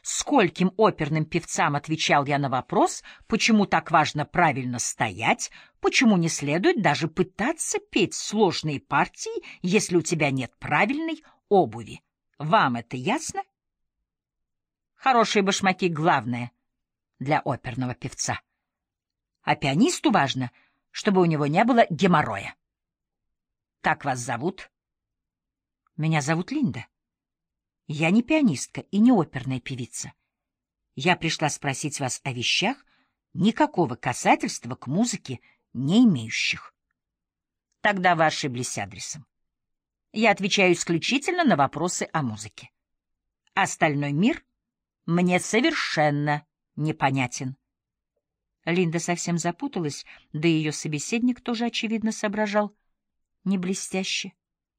скольким оперным певцам отвечал я на вопрос, почему так важно правильно стоять, почему не следует даже пытаться петь сложные партии, если у тебя нет правильной обуви. Вам это ясно? Хорошие башмаки — главное для оперного певца. А пианисту важно, чтобы у него не было геморроя. Как вас зовут? Меня зовут Линда. Я не пианистка и не оперная певица. Я пришла спросить вас о вещах, никакого касательства к музыке не имеющих. Тогда вы ошиблись адресом. Я отвечаю исключительно на вопросы о музыке. Остальной мир мне совершенно непонятен. Линда совсем запуталась, да и ее собеседник тоже, очевидно, соображал не блестяще.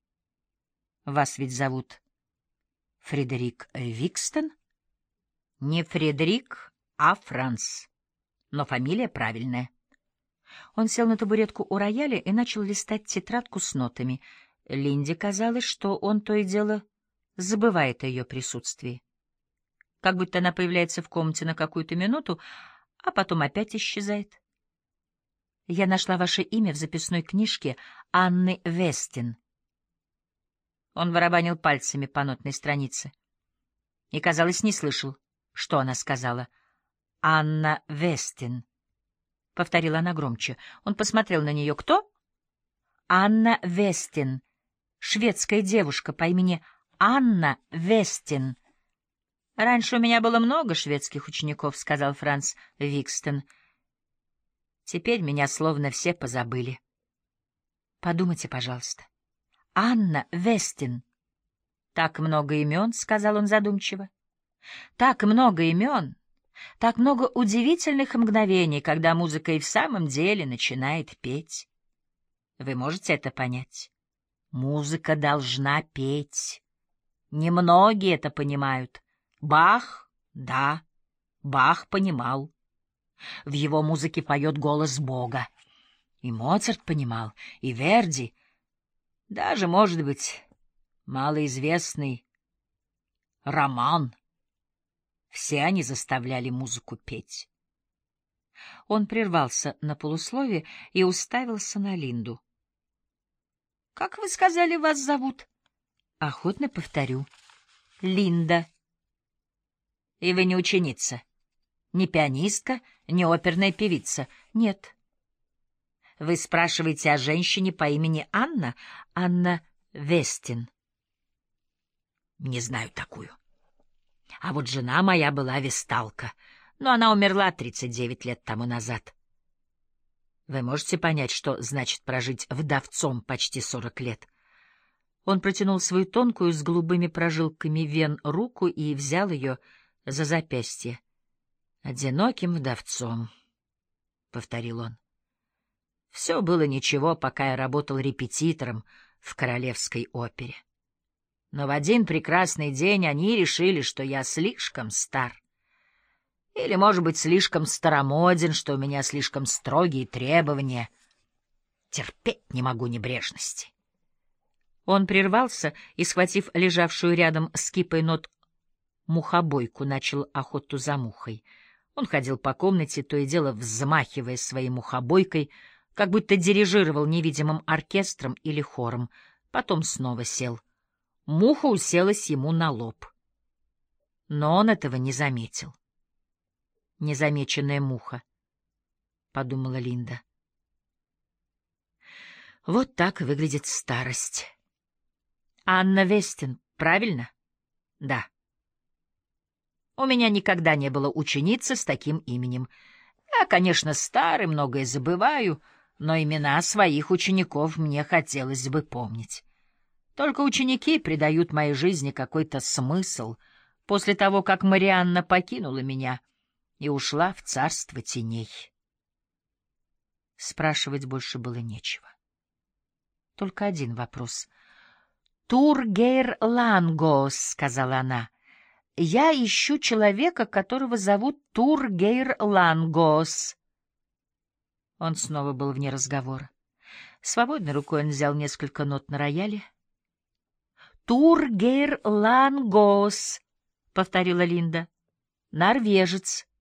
Вас ведь зовут Фредерик Викстон? Не Фредерик, а Франц. Но фамилия правильная. Он сел на табуретку у рояля и начал листать тетрадку с нотами. Линде казалось, что он то и дело забывает о ее присутствии. Как будто она появляется в комнате на какую-то минуту, а потом опять исчезает. Я нашла ваше имя в записной книжке Анны Вестин. Он барабанил пальцами по нотной странице и, казалось, не слышал, что она сказала. «Анна Вестин», — повторила она громче. Он посмотрел на нее. «Кто?» «Анна Вестин, шведская девушка по имени Анна Вестин». «Раньше у меня было много шведских учеников», — сказал Франц Викстон. «Теперь меня словно все позабыли». «Подумайте, пожалуйста. Анна Вестин». «Так много имен», — сказал он задумчиво. «Так много имен, так много удивительных мгновений, когда музыка и в самом деле начинает петь. Вы можете это понять? Музыка должна петь. Немногие это понимают. Бах, да, Бах понимал. В его музыке поет голос Бога. И Моцарт понимал, и Верди, даже, может быть, малоизвестный Роман. Все они заставляли музыку петь. Он прервался на полуслове и уставился на Линду. — Как вы сказали, вас зовут? — Охотно повторю. — Линда. — И вы не ученица? Не пианистка, не оперная певица? — Нет. — Вы спрашиваете о женщине по имени Анна? — Анна Вестин. — Не знаю такую. А вот жена моя была весталка, но она умерла 39 лет тому назад. Вы можете понять, что значит прожить вдовцом почти 40 лет? Он протянул свою тонкую с голубыми прожилками вен руку и взял ее за запястье. «Одиноким вдовцом», — повторил он. «Все было ничего, пока я работал репетитором в Королевской опере. Но в один прекрасный день они решили, что я слишком стар. Или, может быть, слишком старомоден, что у меня слишком строгие требования. Терпеть не могу небрежности». Он прервался и, схватив лежавшую рядом с кипой нот мухобойку, начал охоту за мухой. Он ходил по комнате, то и дело взмахивая своей мухобойкой, как будто дирижировал невидимым оркестром или хором. Потом снова сел. Муха уселась ему на лоб. Но он этого не заметил. «Незамеченная муха», — подумала Линда. Вот так выглядит старость. Анна Вестин, правильно? Да. У меня никогда не было ученицы с таким именем. Я, конечно, старый, многое забываю, но имена своих учеников мне хотелось бы помнить. Только ученики придают моей жизни какой-то смысл после того, как Марианна покинула меня и ушла в царство теней. Спрашивать больше было нечего. Только один вопрос. «Тургейр Лангос», — сказала она. «Я ищу человека, которого зовут Тургейр Лангос». Он снова был вне разговора. Свободной рукой он взял несколько нот на рояле. «Тургейр Лангос», — повторила Линда. Норвежец,